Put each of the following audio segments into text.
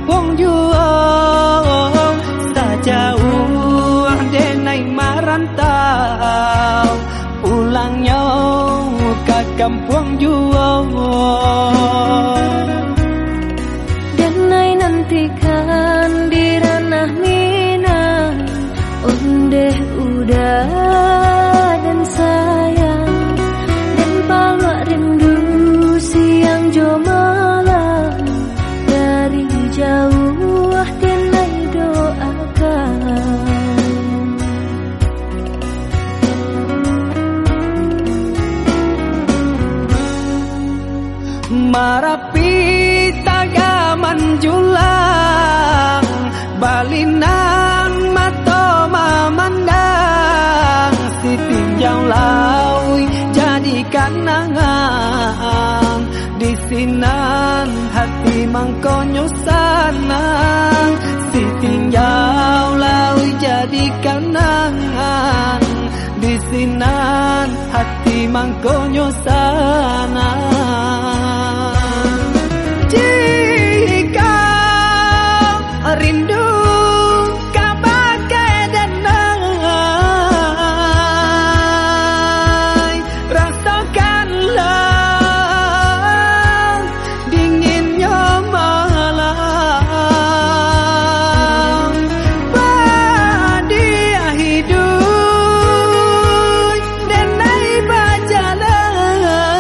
kampung juang sajauh denai merantau pulangnya ke kampung juang denai nantikan di ranah Minang ondeh udah dan sayang dan palak rindu siang jo malam dari jauh denai doakan marapi tagaman julang balinang mato memandang si tinjau laui jadi kanangan di sinan hati mangkonyo sanang si tinjau laui jadi kanangan di sinan hati mangkonyo sanang jika rindu kabagai denai rasakanlah dinginnya malam badia hidup denai berjalan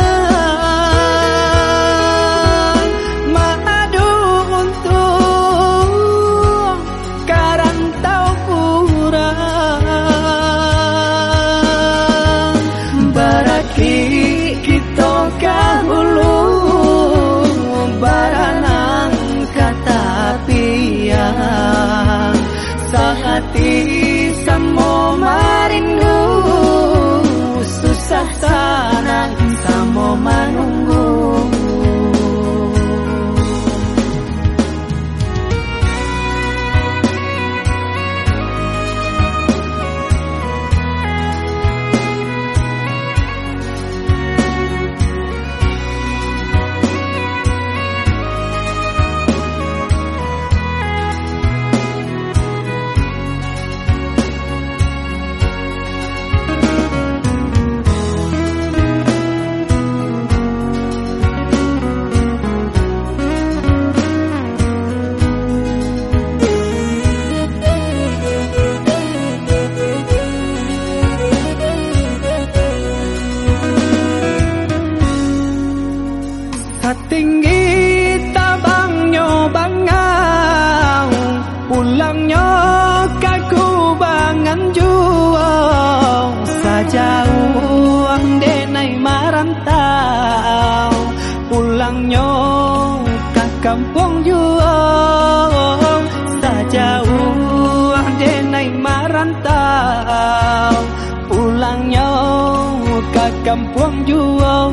madu untuk karantau kurang baraki kita kahulu baranang kata piang sahati samo marindu susah sanang samo manunggu tinggi tabangnya bangau pulangnya kaku bangan juang sajauh denai merantau pulangnya ke kampung juang sajauh denai merantau pulangnya ke kampung juang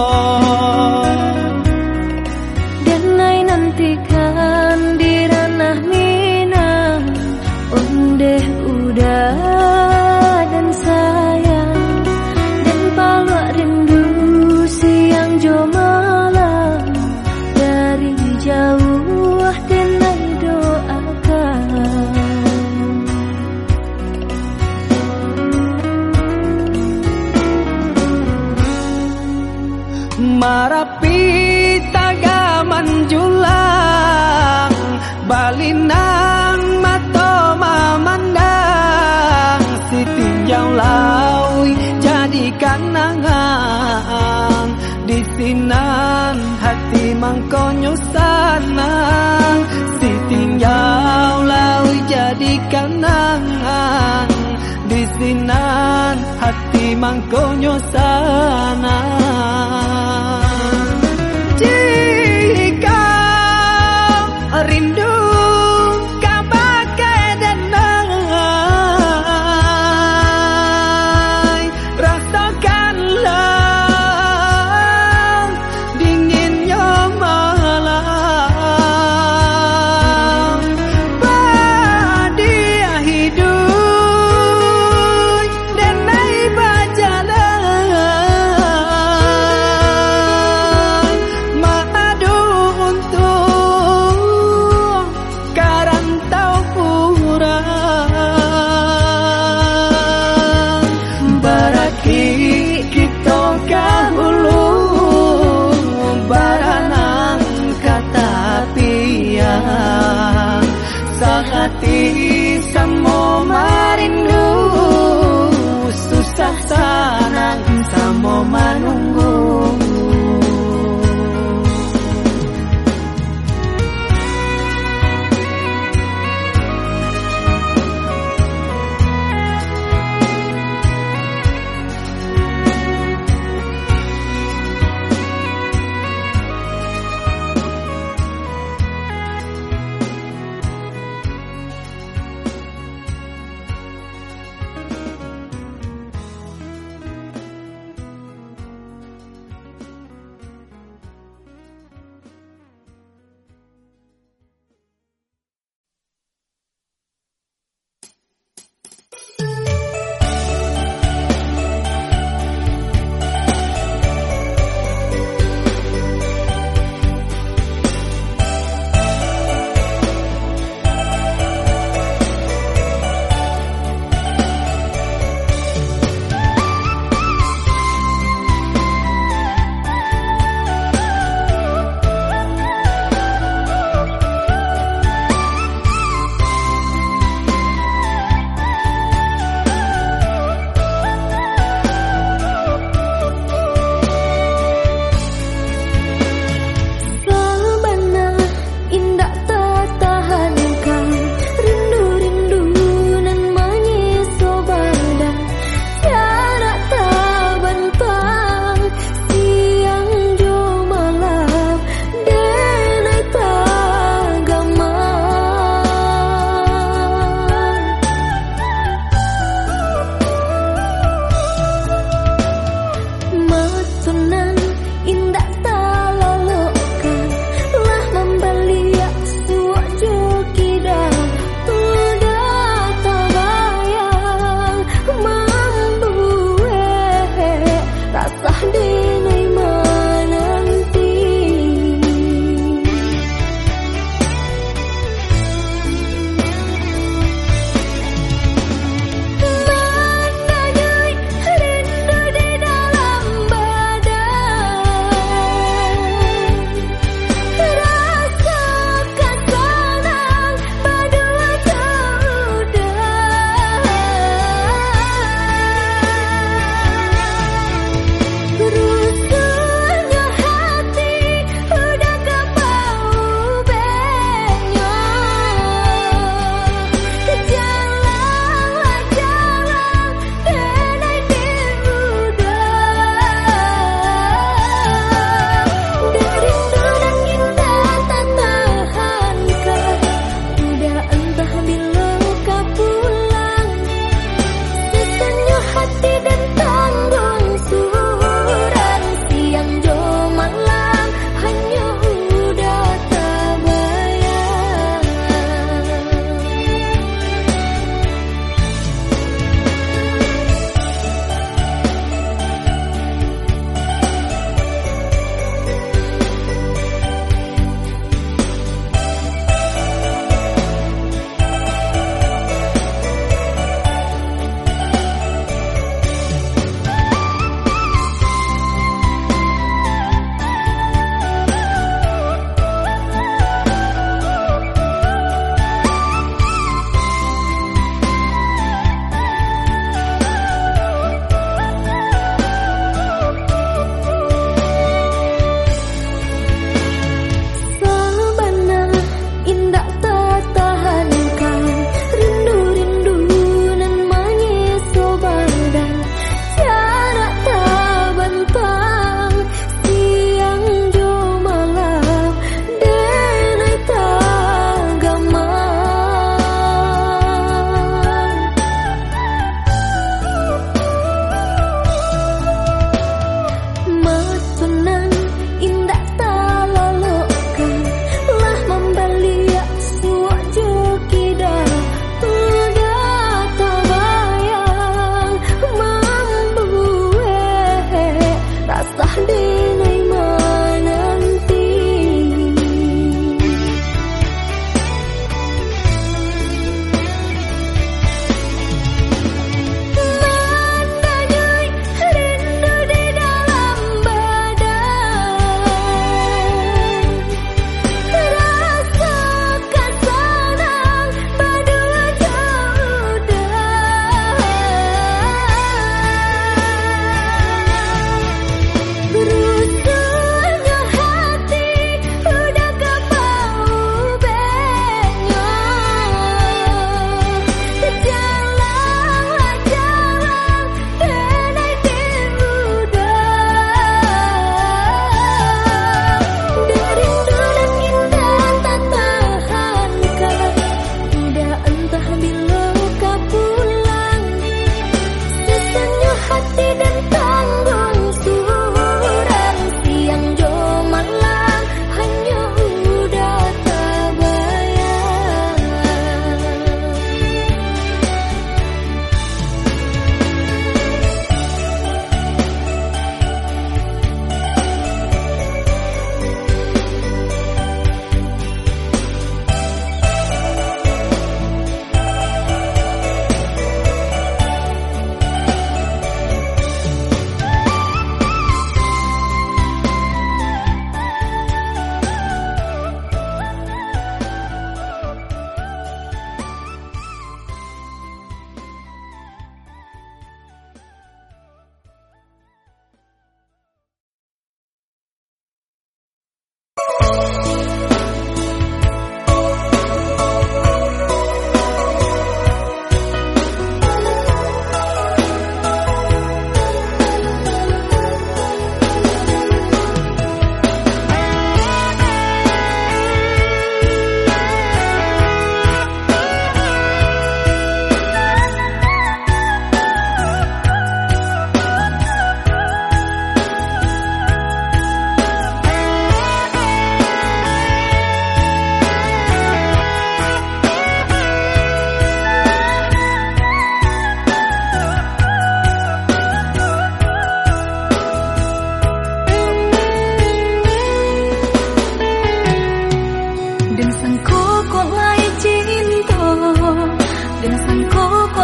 denai nantikan di ranah Minang ondeh udah dan sayang dan palak rindu siang jo malam dari jauh denai doakan marapi tagaman julang balinang mato memandang si tinjau laui jadi kanangan di sinan hati mangkonyo sanang si tinjau laui jadi kanangan di sinan hati mangkonyo sanang jika rindu kabagai denai rasakanlah dinginnya malam badia hidup denai berjalan madu untuk sayang, sehati samo marindu, susah sanang samo manunggu.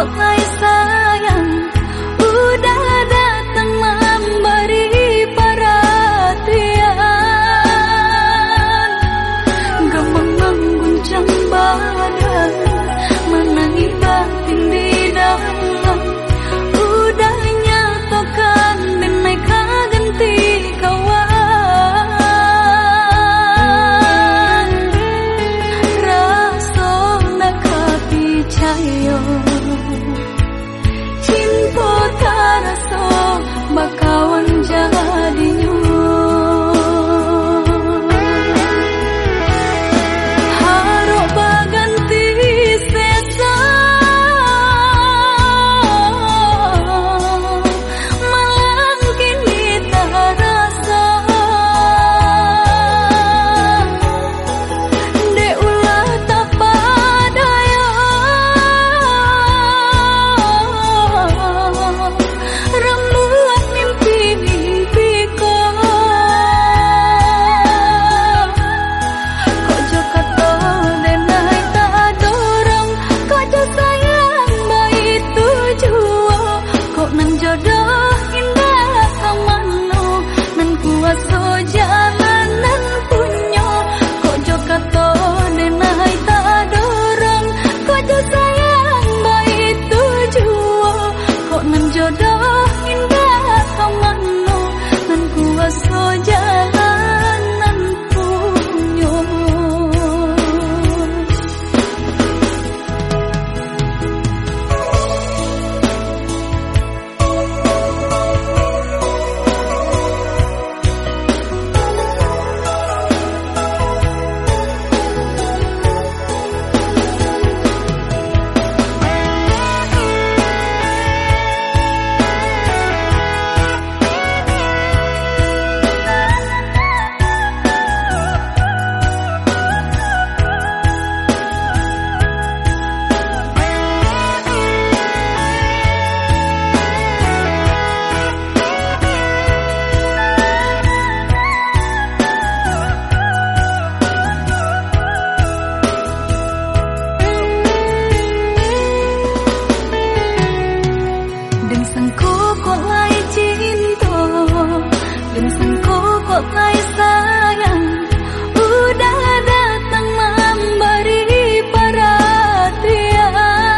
kok lai sayang, udah datang memberi perhatian. Gemang mengguncang badan, menangi batin di dalam. Udah nyatokan dan mereka ganti kawan. Rasa nak percaya, cinta tak rasa bakawan jadinya. Harap berganti sesa, malang kini tak rasa. Dek ulah tak padaya, rembulan mimpi-mimpiku. Kok jo kata denai tak dorong, kok jo sayang baik tujuan. Kok nan jodoh indah kamano, nan kuasa jalanan punya. Kok jo kata denai tak dorong, kok jo sayang baik tujuan. Kok nan jodoh indah kamano, nan kuasa jalanan punya. Dan sangko kok lai cinta, dan sangko kok lai sayang, udah datang memberi perhatian.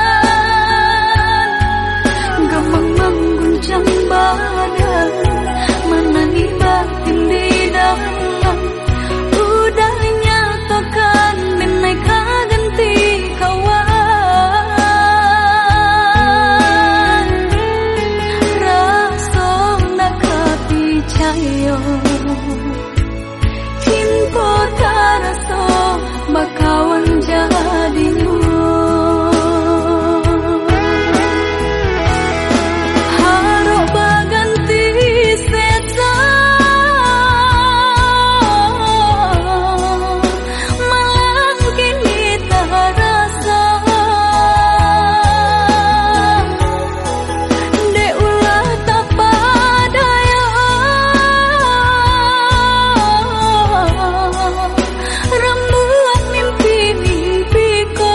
Gemang mengguncang badan, menangi batin di dalam. Udah nyatokan dan mereka ganti kawan. Rasa nak percaya, cinta tak rasa bakawan jadinya. Harap berganti sesa, malang kini tak rasa. Dek ulah tak padaya, rembulan mimpi-mimpiku.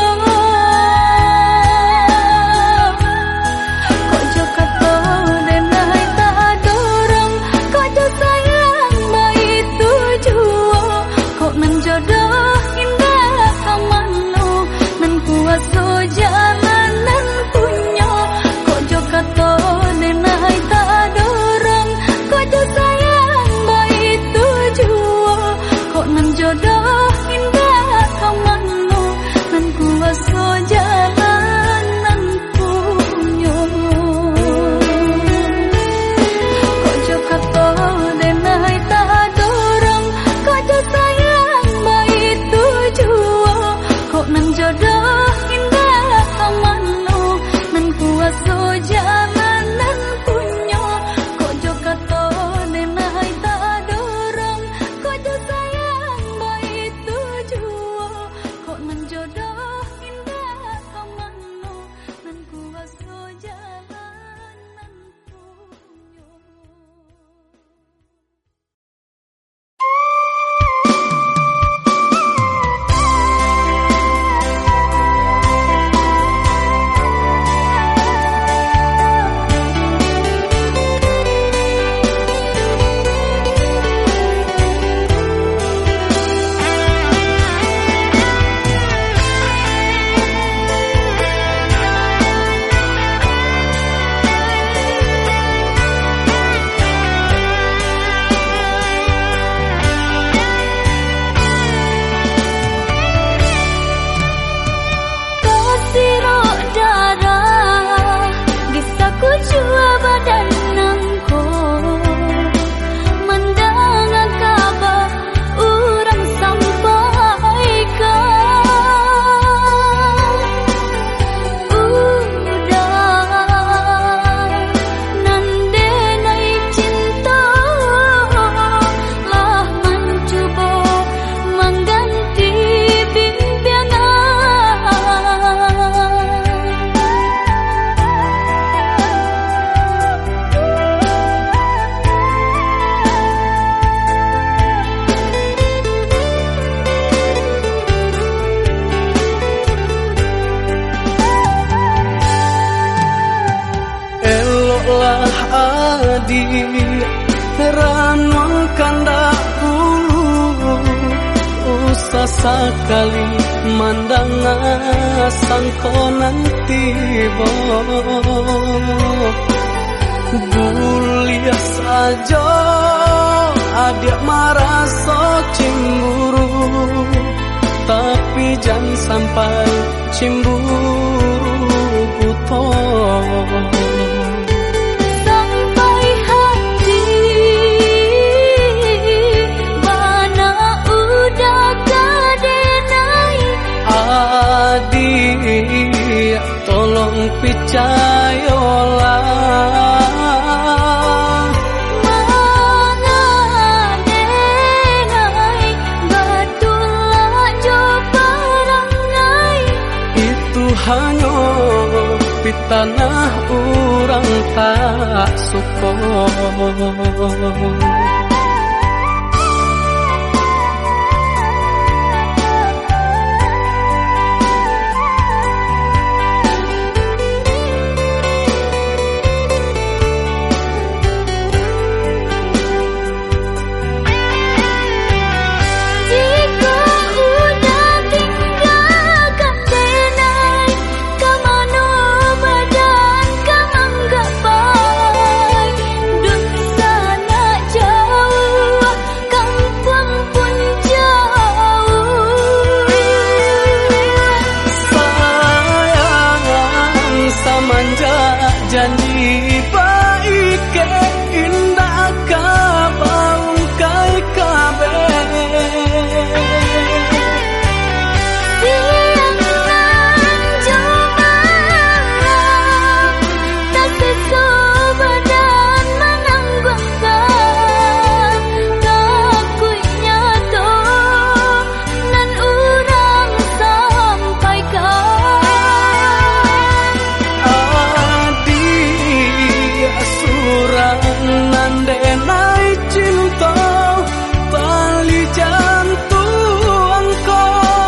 Kok jo kata denai tak dorong, kok jo sayang baik tujuan. Kok nan jodoh indah kamano, nan kuasa jalanan punya. Kok jo kata denai tak dorong, kok jo sayang baik tujuan. Kok nan jodoh indah kamano, nan kuasa jalanan punya. Kok jo kata denai tak dorong, kok jo sayang baik tujuan. Kok nan jodoh indah kamano, nan kuasa jalanan punya. Kok jo kata denai tak dorong, kok jo sayang baik tujuan. Kok nan jodoh indah kamano, nan kuasa jalanan punya. adi ranong kandak bulu usah sekali mandang sangkonan tiba bulias saja adik merasa cemburu tapi jangan sampai cemburu buta sampai hati mana udah kadenai adik tolong percayalah hanya di tanah orang tak suka janji baik indah kabau kai kabe siang nan coba tak sesobadan menanggungkan takutnya to nan urang sampaikan nandenai cinta tali jantungku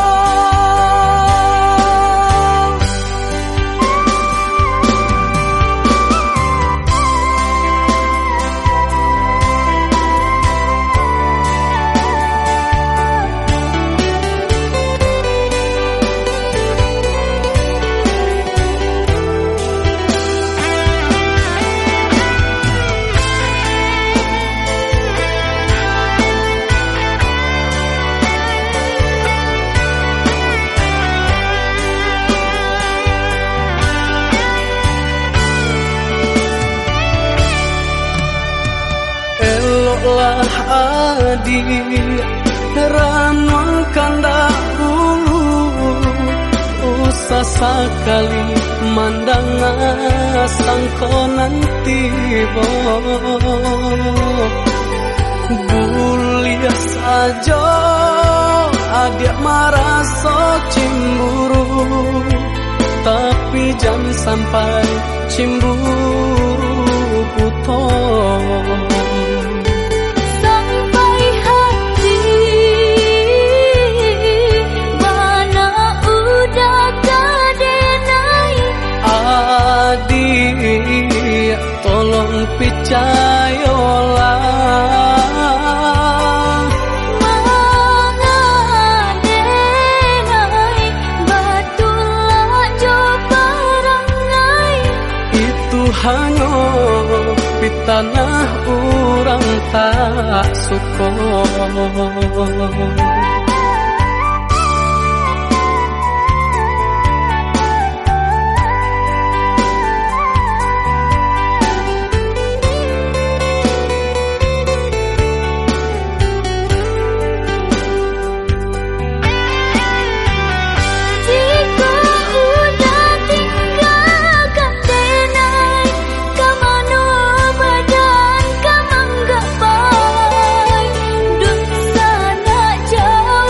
lah adi ranong kandak bulu usah sekali mandang sangkonan tiba bulias saja adik merasa cemburu tapi jangan sampai cemburu buta adik tolong percayalah mengadenai batulah coba rangai itu hanya di tanah orang tak suka jauh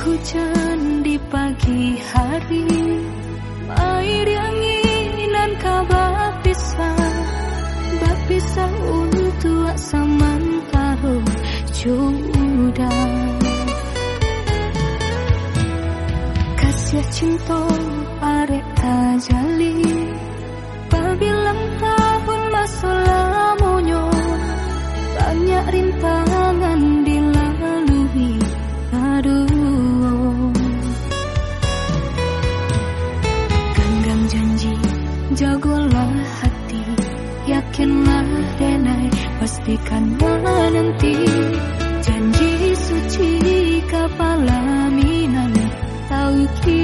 hujan di pagi hari, air anginan kabar bapisah untuk samantara sudah. Kasih cinta arek tajali, pabilang tahun masa lamunya, banyak rintangan dilalui. Aduh, genggam janji, jagolah hati, yakinlah denai, pastikan menanti. Janji suci kepala minan tauki.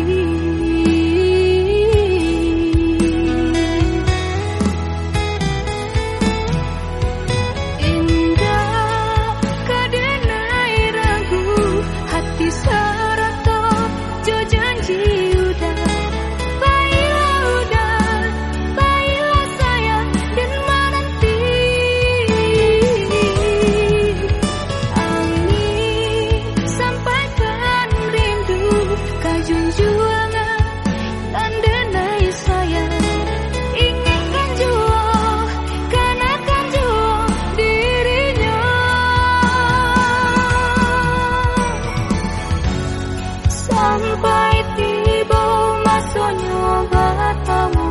Sampai tiba masanya bertemu,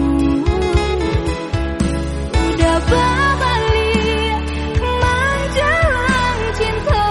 udah berbalik menjelang cinta.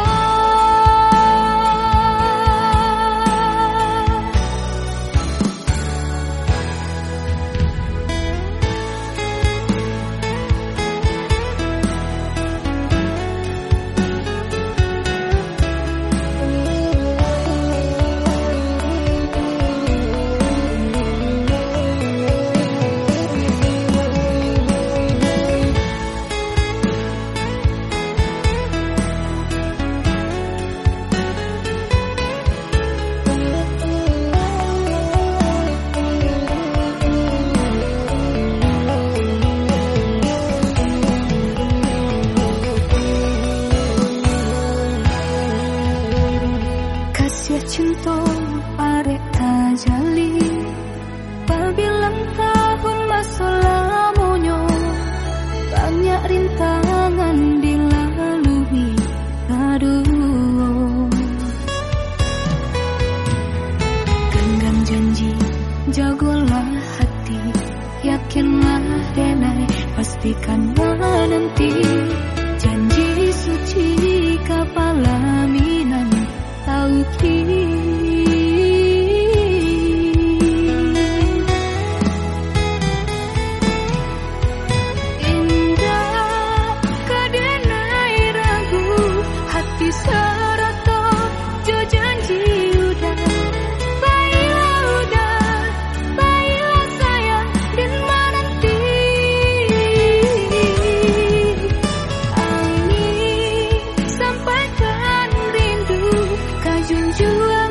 Cinta arek tajali, pabilang tahun masa lamunya, banyak rintangan dilalui. Aduh, genggam janji, jagolah hati, yakinlah denai, pastikan menanti. Janji suci kepala minan tauki. Indah kedenai ragu, hati serata jo janji udah. Baiklah sayang dan menanti. Angin sampaikan rindu, kajun jua.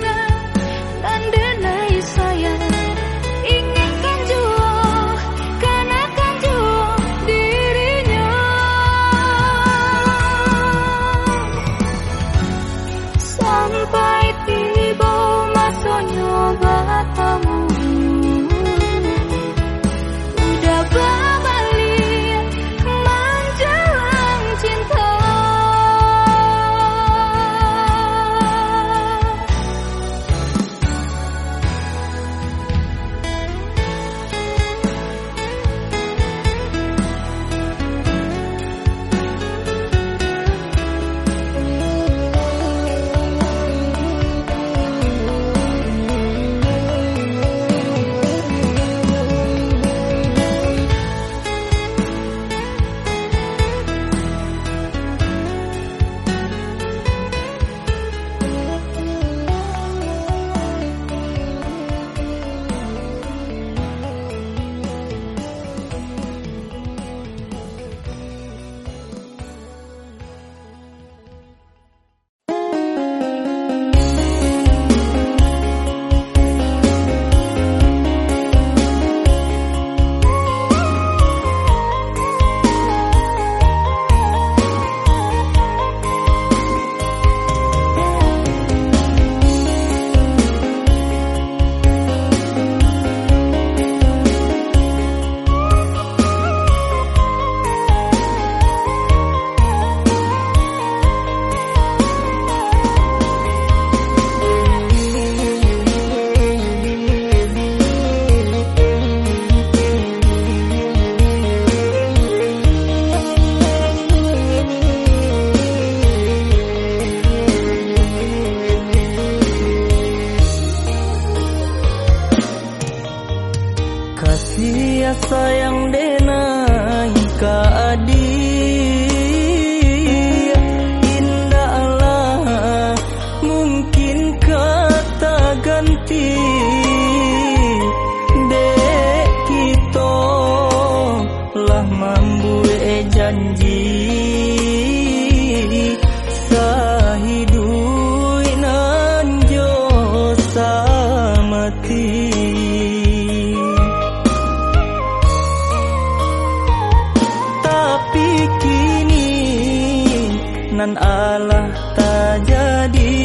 tak jadi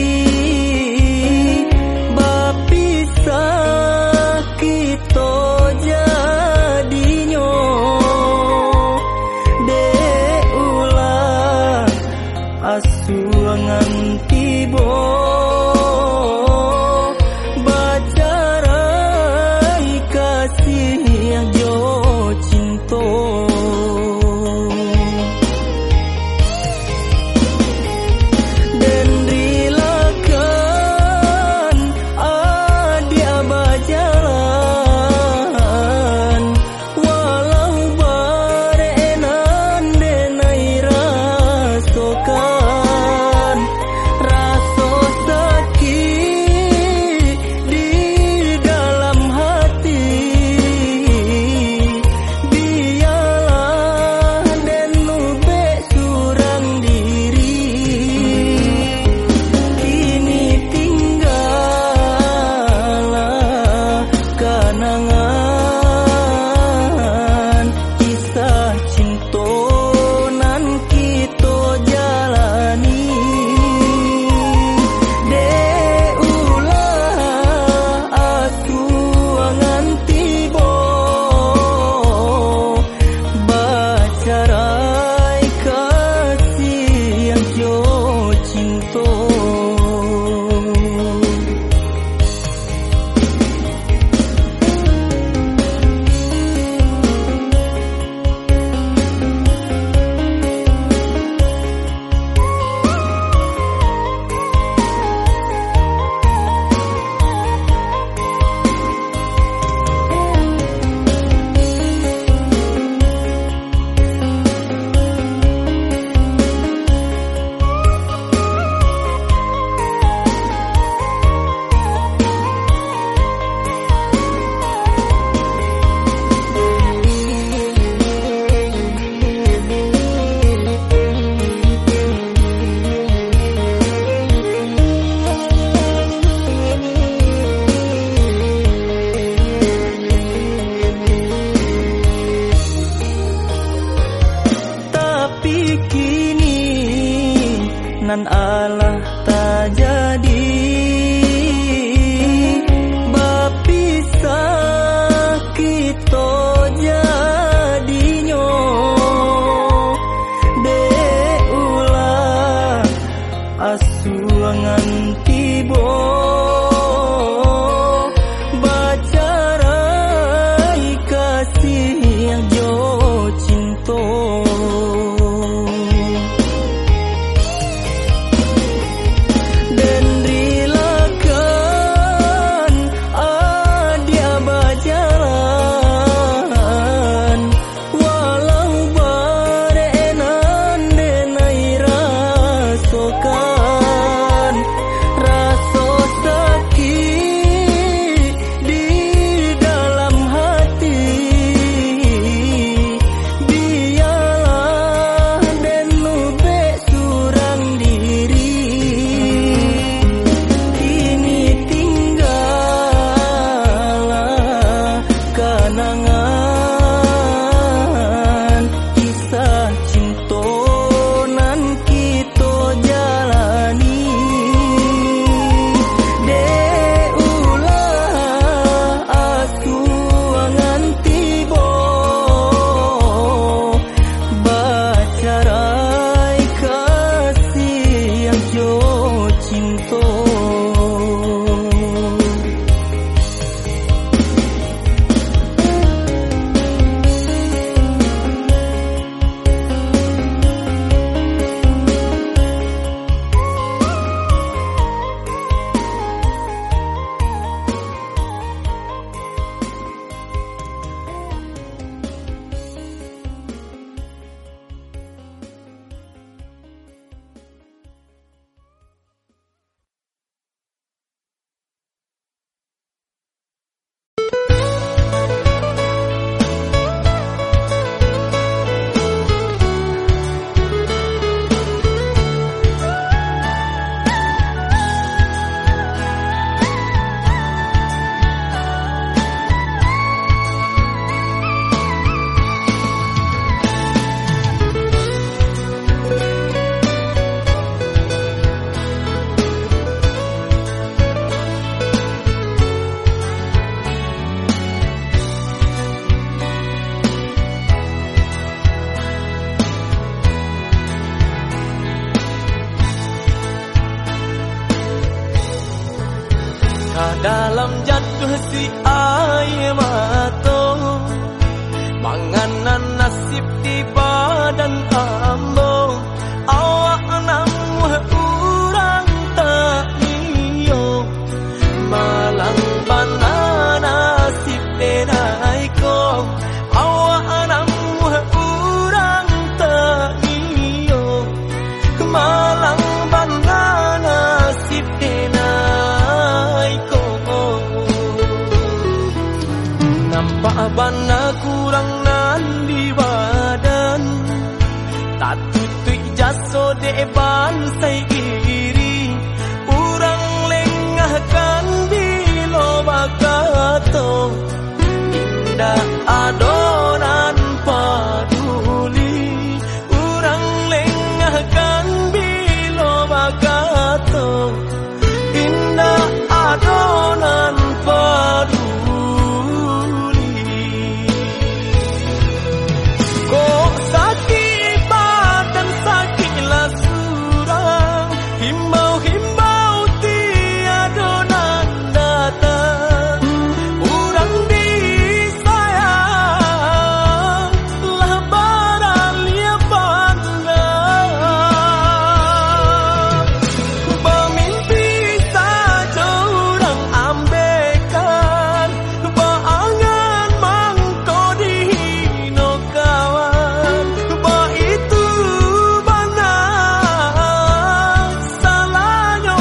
bapisah kita jadinyo dek ulah asuangan tibo bacarai kasih yang jo cinta nan Allah tak jadi bapisah kita jadinyo dek ulah asuangan tibo bacarai kasih yang jo cinta dalam jatuh si air mata, manganan nasib di badan ambo. Awak namuh urang tak iyo, malang bana nasib denai ko. Awak namuh urang tak iyo, malang bana nasib denai ko. Nampak bana kurang nan di badan, tak tutui jaso deban sai iri. Urang lengahkan bilo bakato, indah adonan paduli. Urang lengahkan bilo bakato, indah adonan paduli. Kok sakit badan sakitlah surang, himbau-himbau tiada nan datang. Urang disayang lah barang lia bangga, bermimpi saja urang ambekan, berangan mangko dihino kawan. Itu bana salahnya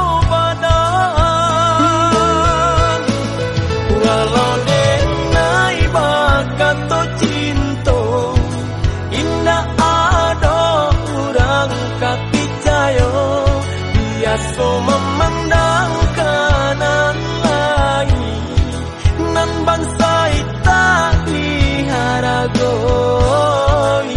badan, walau denai bakato cinta, indah ada urang kapicayo, biasa memandang kanan lain, nan bansai tak diharagoi.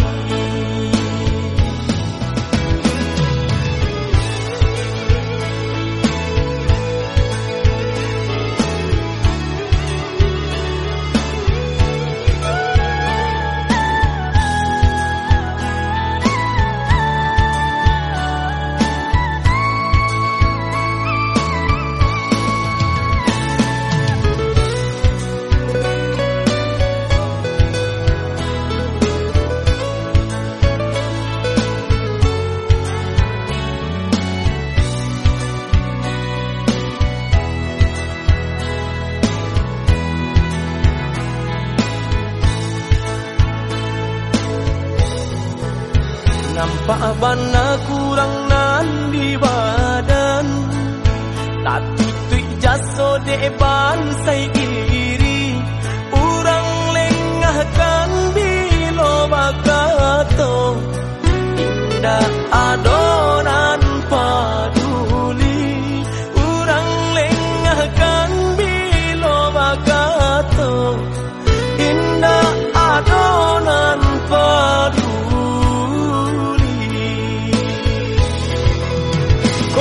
Nampak bana kurang nan di badan, tak tutui jaso deban sai iri. Urang lengahkan bilo bakato, indah adonan paduli. Urang lengahkan bilo bakato, indah adonan paduli.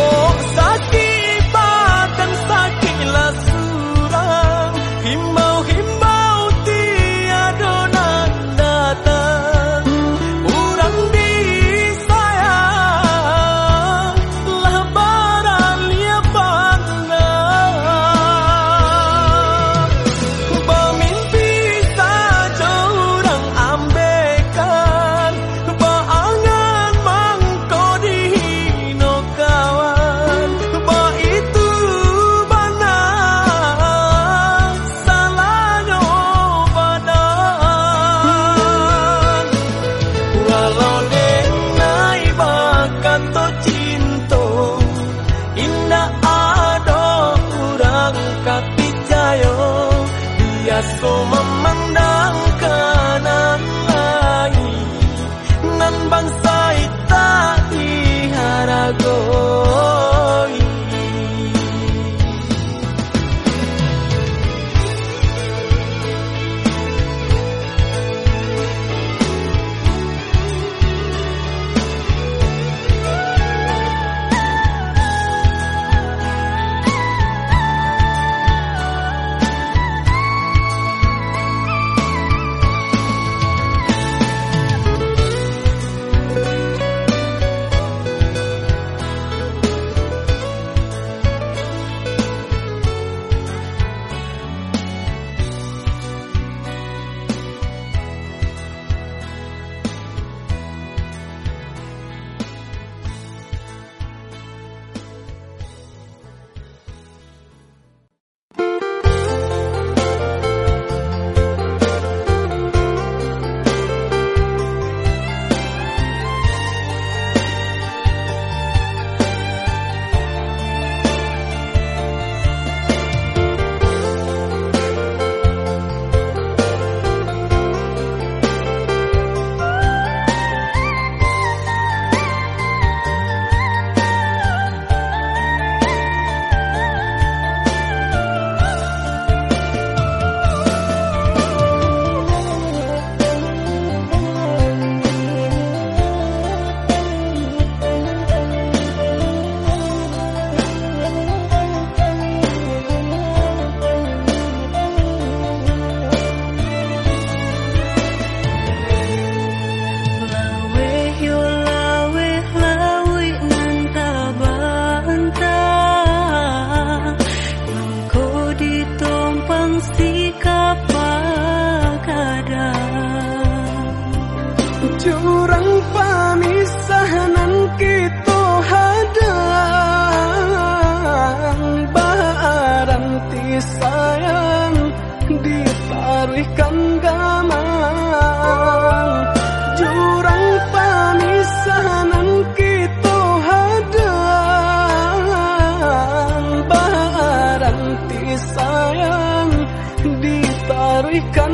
kan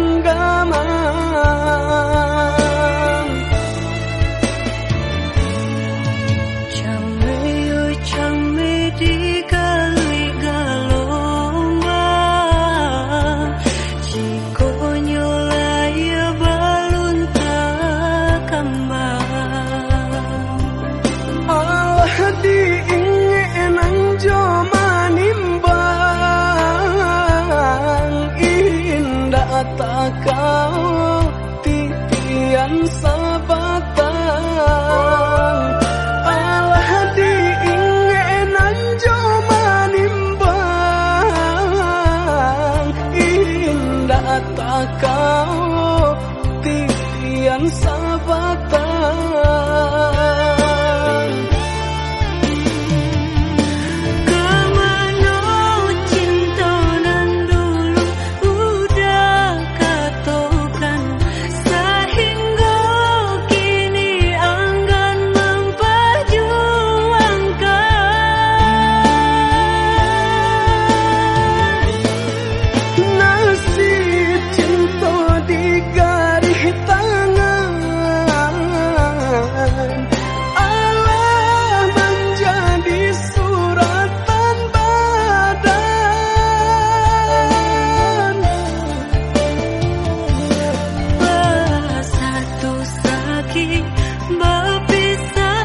gaman. Came di kali galombang, jiko nyolaya balun tak kembang. Allah diingenan jo manimbang, indah tak kau titian sabatan. Allah diingenan jo manimbang, indah tak kau titian sabatan. Kemana cinta nan dulu udah katokan, sehingga kini enggan memperjuangkan. Nasib cinta di garis tangan, Allah menjadi suratan badan. Satu sakit berpisah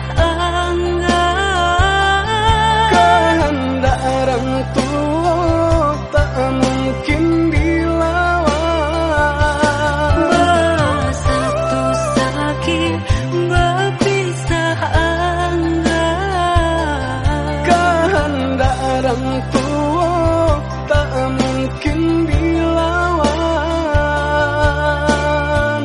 enggan, Kehendak orang tua tak mungkin dilawan. satu sakit berpisah enggan, Kehendak orang tua tak mungkin dilawan.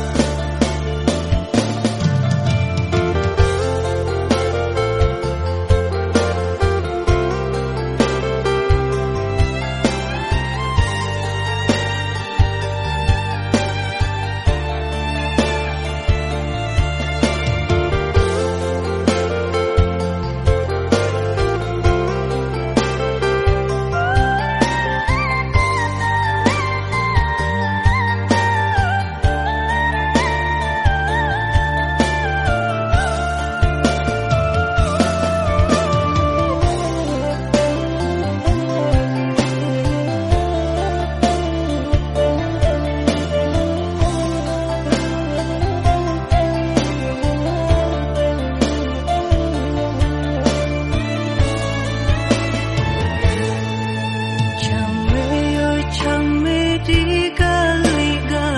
Came di kali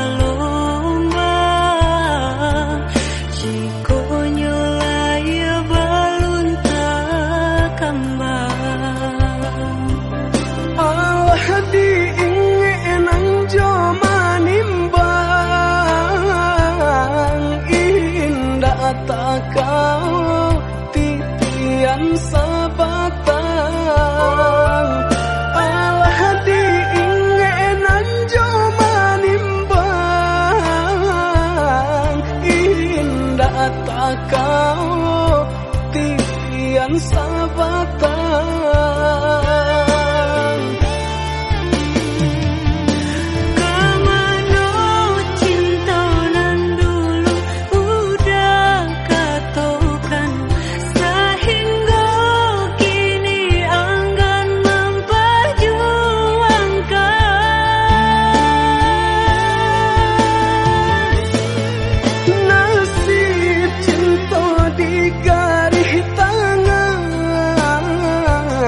galombang, jiko nyolaya balun tak kembang. Allah diingenan jo manimbang, indah tak kau titian sabatan. Allah diingenan jo manimbang, indah tak kau titian sabatan. Kemana cinta nan dulu udah katokan, sehingga kini enggan memperjuangkan. Nasib cinta di garis tangan,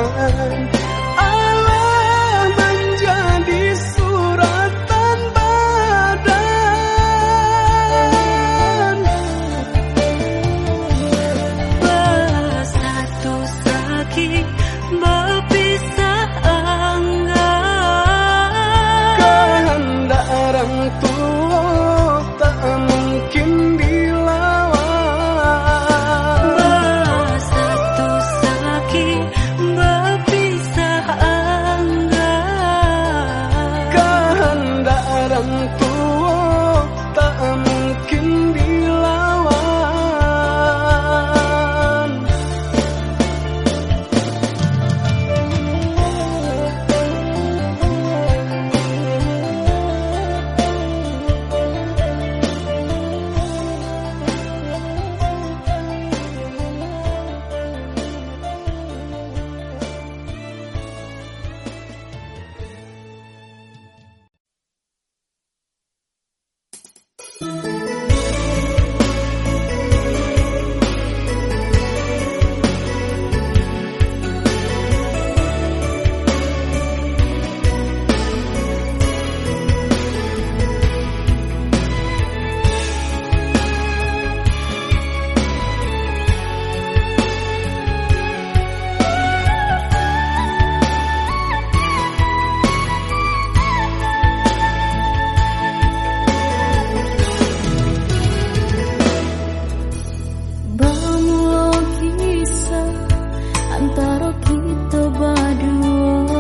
antara kita berdua.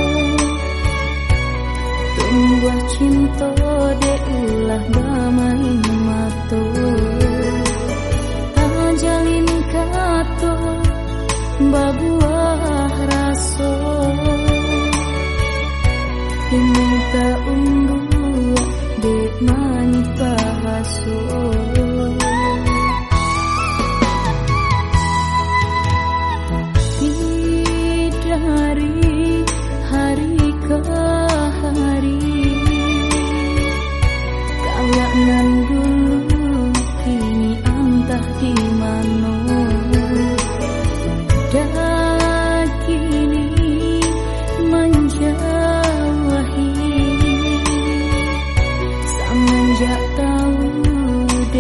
Tumbuh cinta de ulah damai mato, tajalin kato babuah raso. Ini tak unggul dek mani pahaso. Hari ke hari kalangan dulu kini entah di mana. Dan kini menjauhi semenjak tahu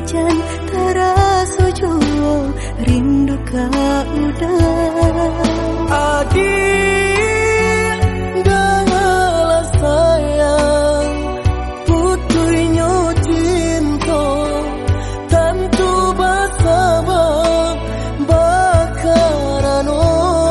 hujan terasa jua rindu kau udah. Adik dengarlah sayang, putuinyo cinta tentu bersabar bakarano.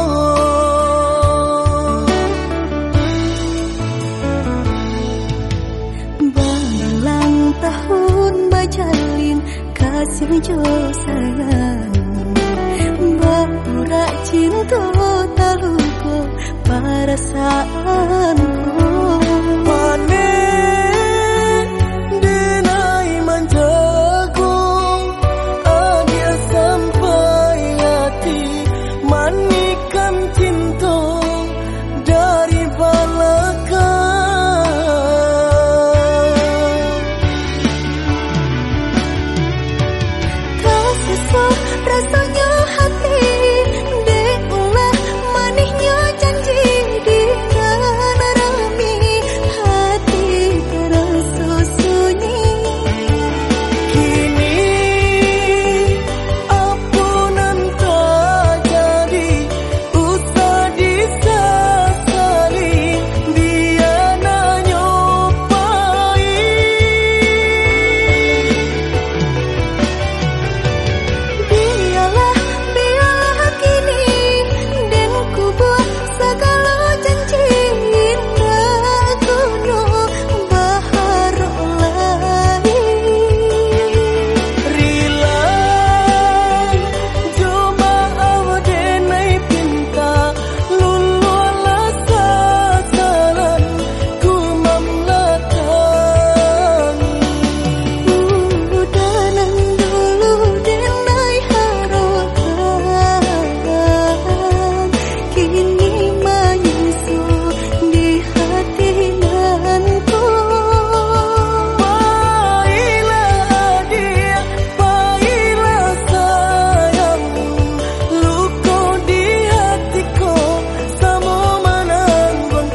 Berulang tahun bajalin kasih jo sayang, berpura cinta tak lupa perasaanku. Panen denai menjagung, dia sampai hati manikan cinta dari belakang. Tak sesuai rasanya hati, deulah manisnya janji di rami hati terasa sunyi. Kini ampunan tak jadi, usah disesali, dia nyobai. Biarlah kini dan ku buat segala janji indah gunung bahar lain. Rila cuma awdenai pinta lululah sasaran ku memlatang. Udanan dulu denai harapan, kini menyusul di hati nanku. Baiklah dia, baiklah sayang, luka di hatiku sama menanggung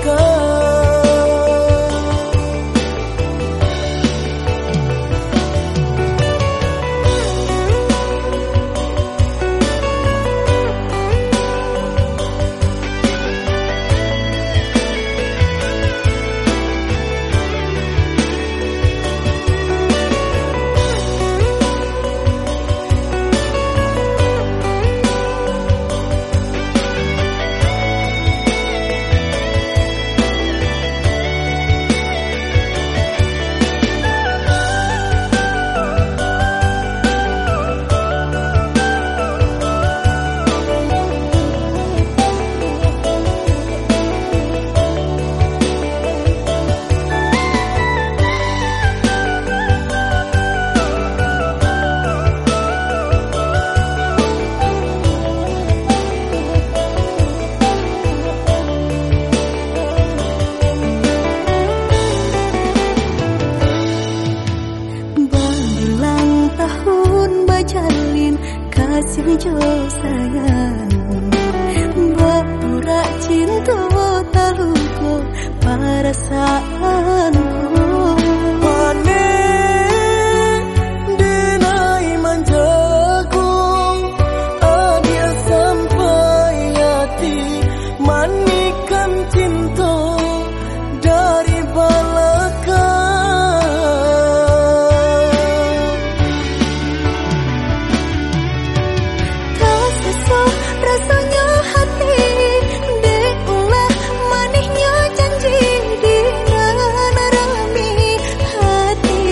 Berulang tahun bajalin kasih jo sayang, berpura cinta tak lupa perasaanku. panen denai menjagung, dia sampai hati manikan cinta dari belakang. Tak sesuai rasanya hati, deulah manisnya janji di rami hati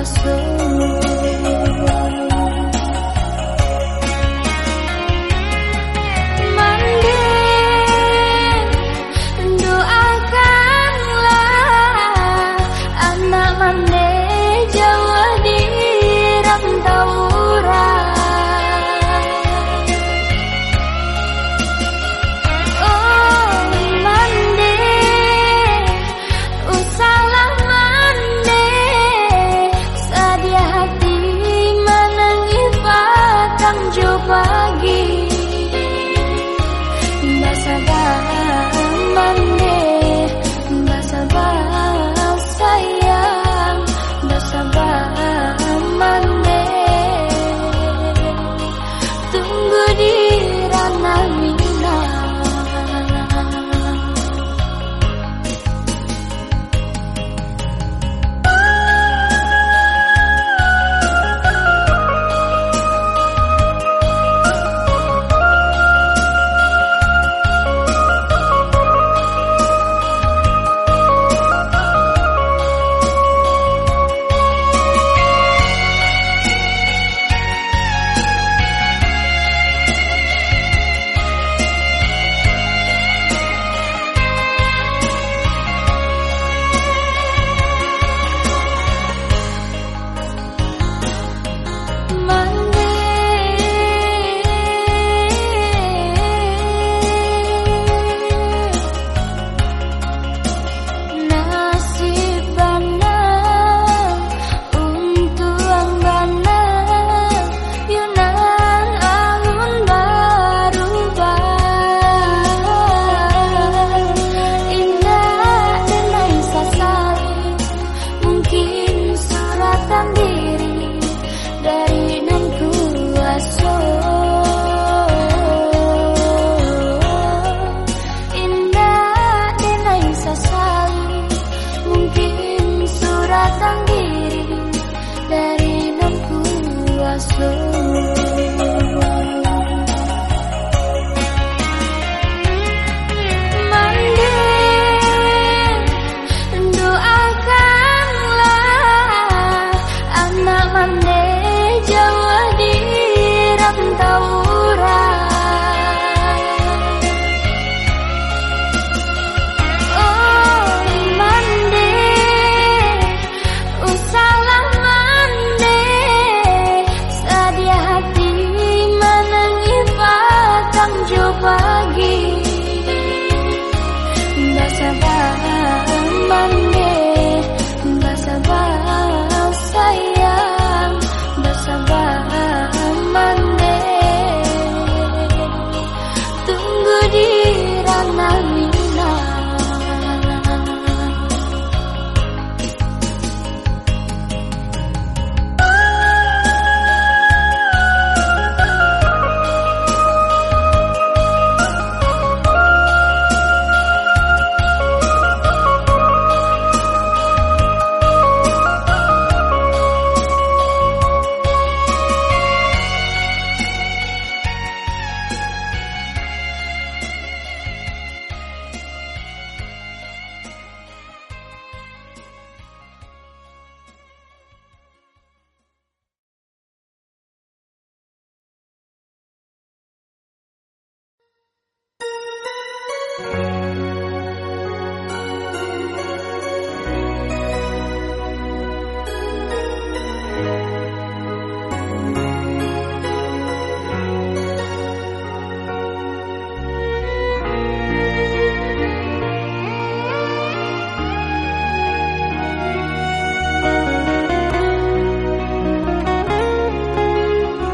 kuasa.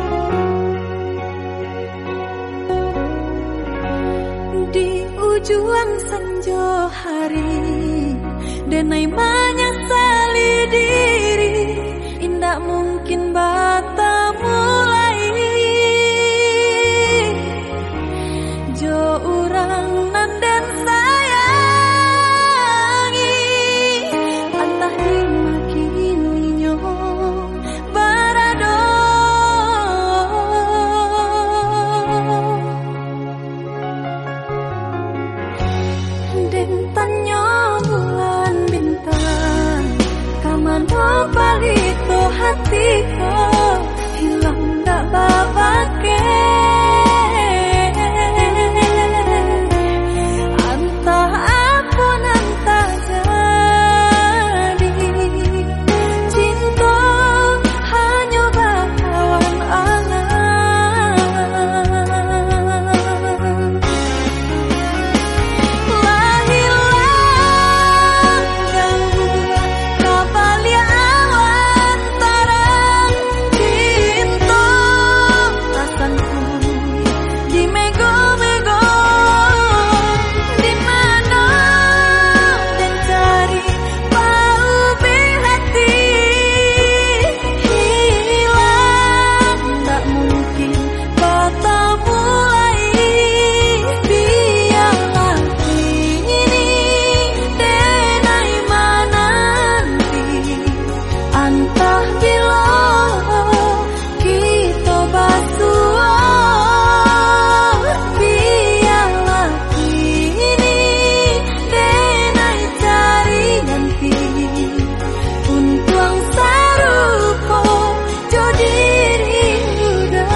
Di ujung hatiku hilang tak babake. Entah apa entah jadi cinta hanya bakawan angan. Lah hilang jauh kabalia awan tarang cinta rasanku di mego-mego. Di mana dan cari bau hati hilang tak mungkin bertemu lagi. Biarlah ini denai menanti entah bila kita bersua. Biarlah ini denai cari nanti untuk serupa jadi rindu.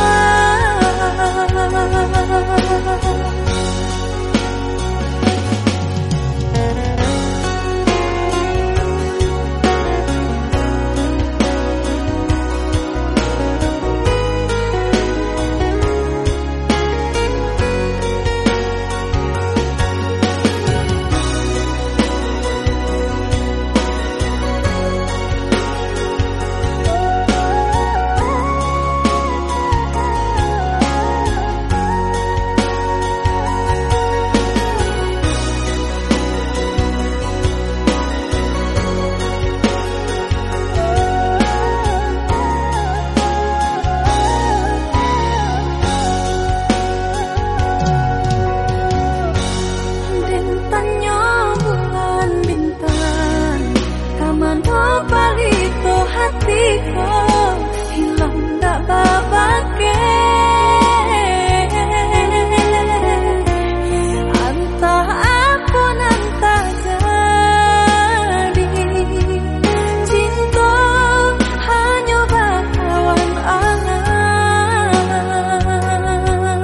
Den tanya bulan bintang kamana palito hatiku hilang tak babake. Entah apa entah jadi cinta hanya bakawan angan.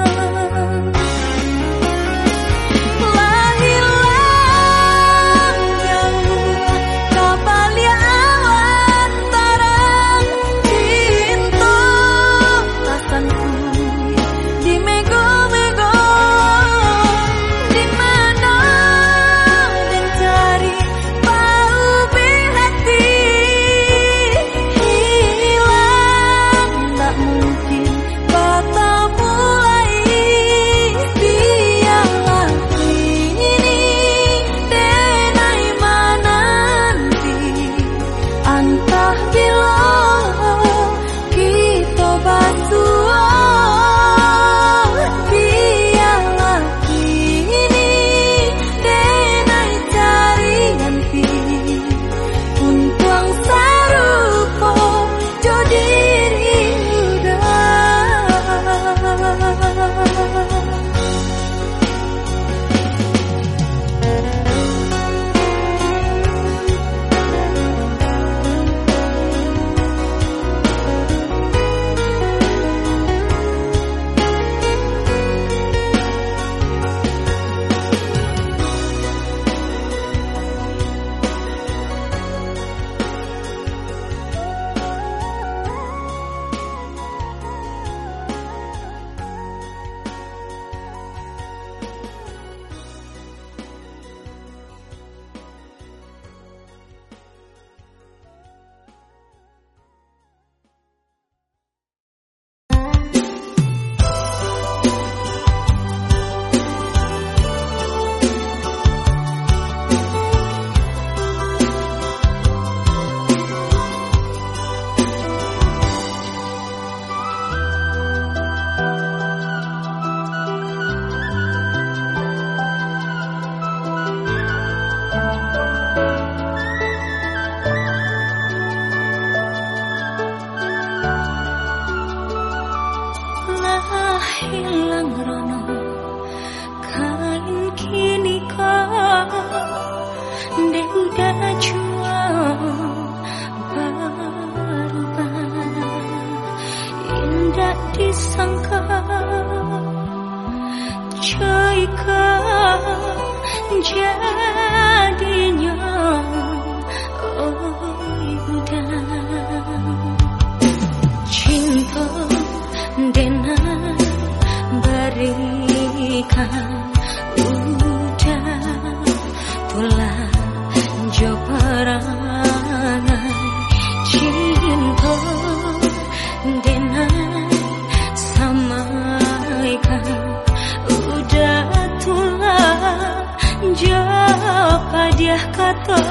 Lah hilang jauh kabalia awan tarang cinta rasanku di mego-mego. Di mana dan cari bau hati hilang tak mungkin bertemu lagi. Biarlah ini denai menanti entah bila kita bersua. Biarlah ini denai cari nanti untuk serupa jadi rindu. disangka ceikah jadinya udah cinta dengan berikan udah tulah jobarangan cinta dengan samaikan udah tulah japa dia kata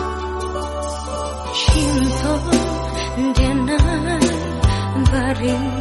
cinta dengan beri